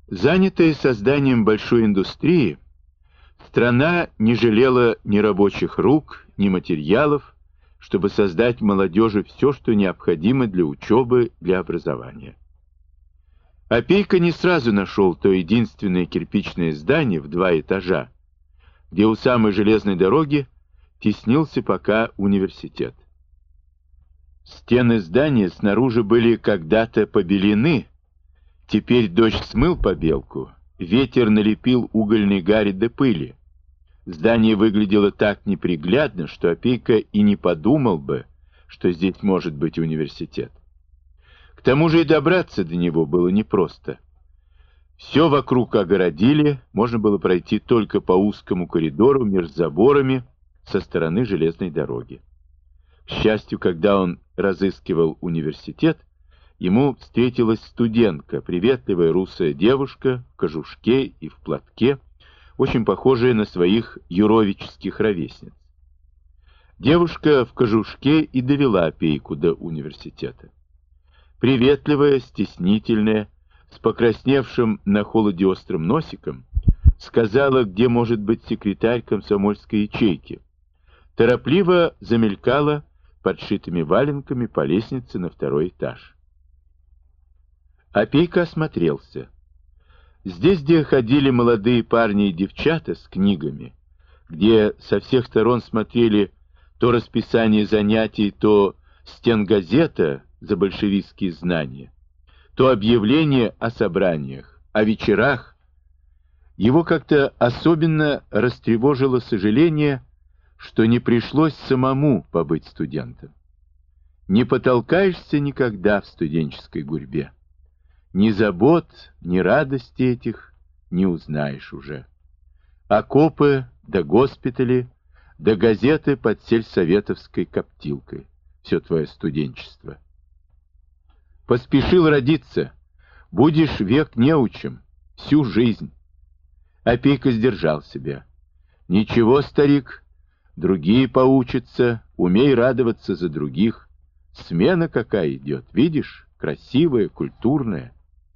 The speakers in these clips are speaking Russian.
Занятая созданием большой индустрии, страна не жалела ни рабочих рук, ни материалов, чтобы создать молодежи все, что необходимо для учебы, для образования. Опейка не сразу нашел то единственное кирпичное здание в 2 этажа, где у самой железной дороги теснился пока университет. Стены здания снаружи были когда-то побелены, теперь дождь смыл побелку, ветер налепил угольной гари до пыли. Здание выглядело так неприглядно, что Опейка и не подумал бы, что здесь может быть университет. К тому же и добраться до него было непросто. Все вокруг огородили, можно было пройти только по узкому коридору между заборами со стороны железной дороги. К счастью, когда он разыскивал университет, ему встретилась студентка, приветливая русая девушка в кожушке и в платке, очень похожая на своих юровических ровесниц. Девушка в кожушке и довела Опейку до университета. Приветливая, стеснительная, с покрасневшим на холоде острым носиком, сказала, где может быть секретарь комсомольской ячейки. Торопливо замелькала подшитыми валенками по лестнице на 2-й этаж. Опейка осмотрелся. Здесь, где ходили молодые парни и девчата с книгами, где со всех сторон смотрели то расписание занятий, то стенгазета за большевистские знания, то объявления о собраниях, о вечерах, его как-то особенно растревожило сожаление, что не пришлось самому побыть студентом. Не потолкаешься никогда в студенческой гурьбе. Ни забот, ни радости этих не узнаешь уже. Окопы, да госпитали, да газеты под сельсоветовской коптилкой. Все твое студенчество. Поспешил родиться. Будешь век неучим, всю жизнь. Опейка сдержал себя. Ничего, старик, другие поучатся, умей радоваться за других. Смена какая идет, видишь, красивая, культурная.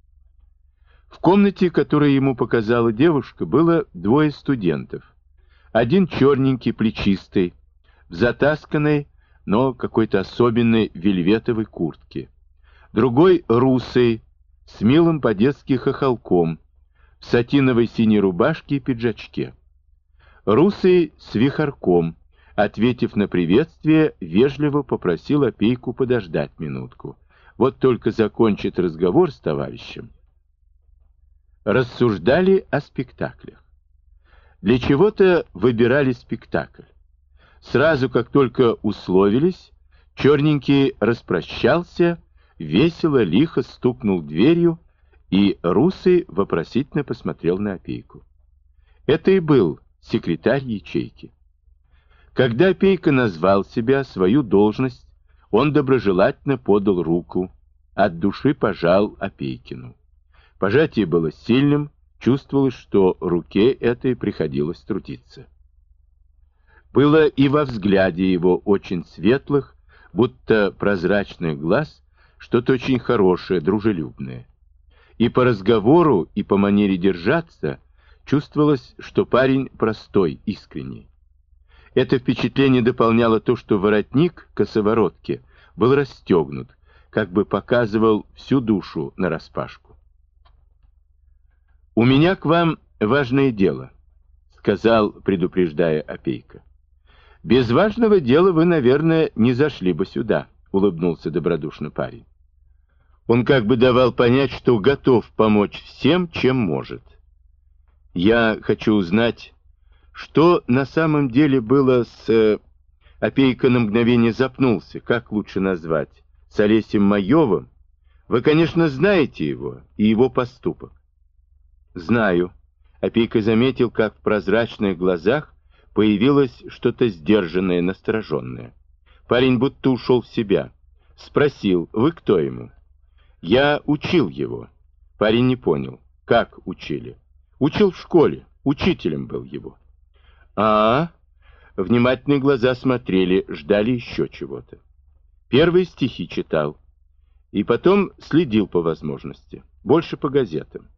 В комнате, которую ему показала девушка, было 2 студентов. Один черненький, плечистый, в затасканной, но какой-то особенной вельветовой куртке. Другой русый, с милым по-детски хохолком, в сатиновой синей рубашке и пиджачке. Русый с вихорком, ответив на приветствие, вежливо попросил Опейку подождать минутку. Вот только закончит разговор с товарищем. Рассуждали о спектаклях. Для чего-то выбирали спектакль. Сразу, как только условились, черненький распрощался, весело, лихо стукнул дверью, и русый вопросительно посмотрел на Опейку. Это и был секретарь ячейки. Когда Опейка назвал себя, свою должность, он доброжелательно подал руку, от души пожал Опейкину. Пожатие было сильным, чувствовалось, что руке этой приходилось трудиться. Было и во взгляде его очень светлых, будто прозрачных глаз, что-то очень хорошее, дружелюбное. И по разговору, и по манере держаться чувствовалось, что парень простой, искренний. Это впечатление дополняло то, что воротник косоворотки был расстегнут, как бы показывал всю душу нараспашку. «У меня к вам важное дело», — сказал, предупреждая Опейка. «Без важного дела вы, наверное, не зашли бы сюда», — улыбнулся добродушно парень. Он как бы давал понять, что готов помочь всем, чем может. «Я хочу узнать, что на самом деле было с...» Опейка на мгновение запнулся, как лучше назвать, с Олесем Маевым. «Вы, конечно, знаете его и его поступок». «Знаю». Опейка заметил, как в прозрачных глазах появилось что-то сдержанное, настороженное. Парень будто ушел в себя. Спросил: «Вы кто ему?» «Я учил его». Парень не понял. «Как учили?» «Учил в школе. Учителем был его». «А-а-а». Внимательные глаза смотрели, ждали еще чего-то. Первые стихи читал. И потом следил по возможности. Больше по газетам.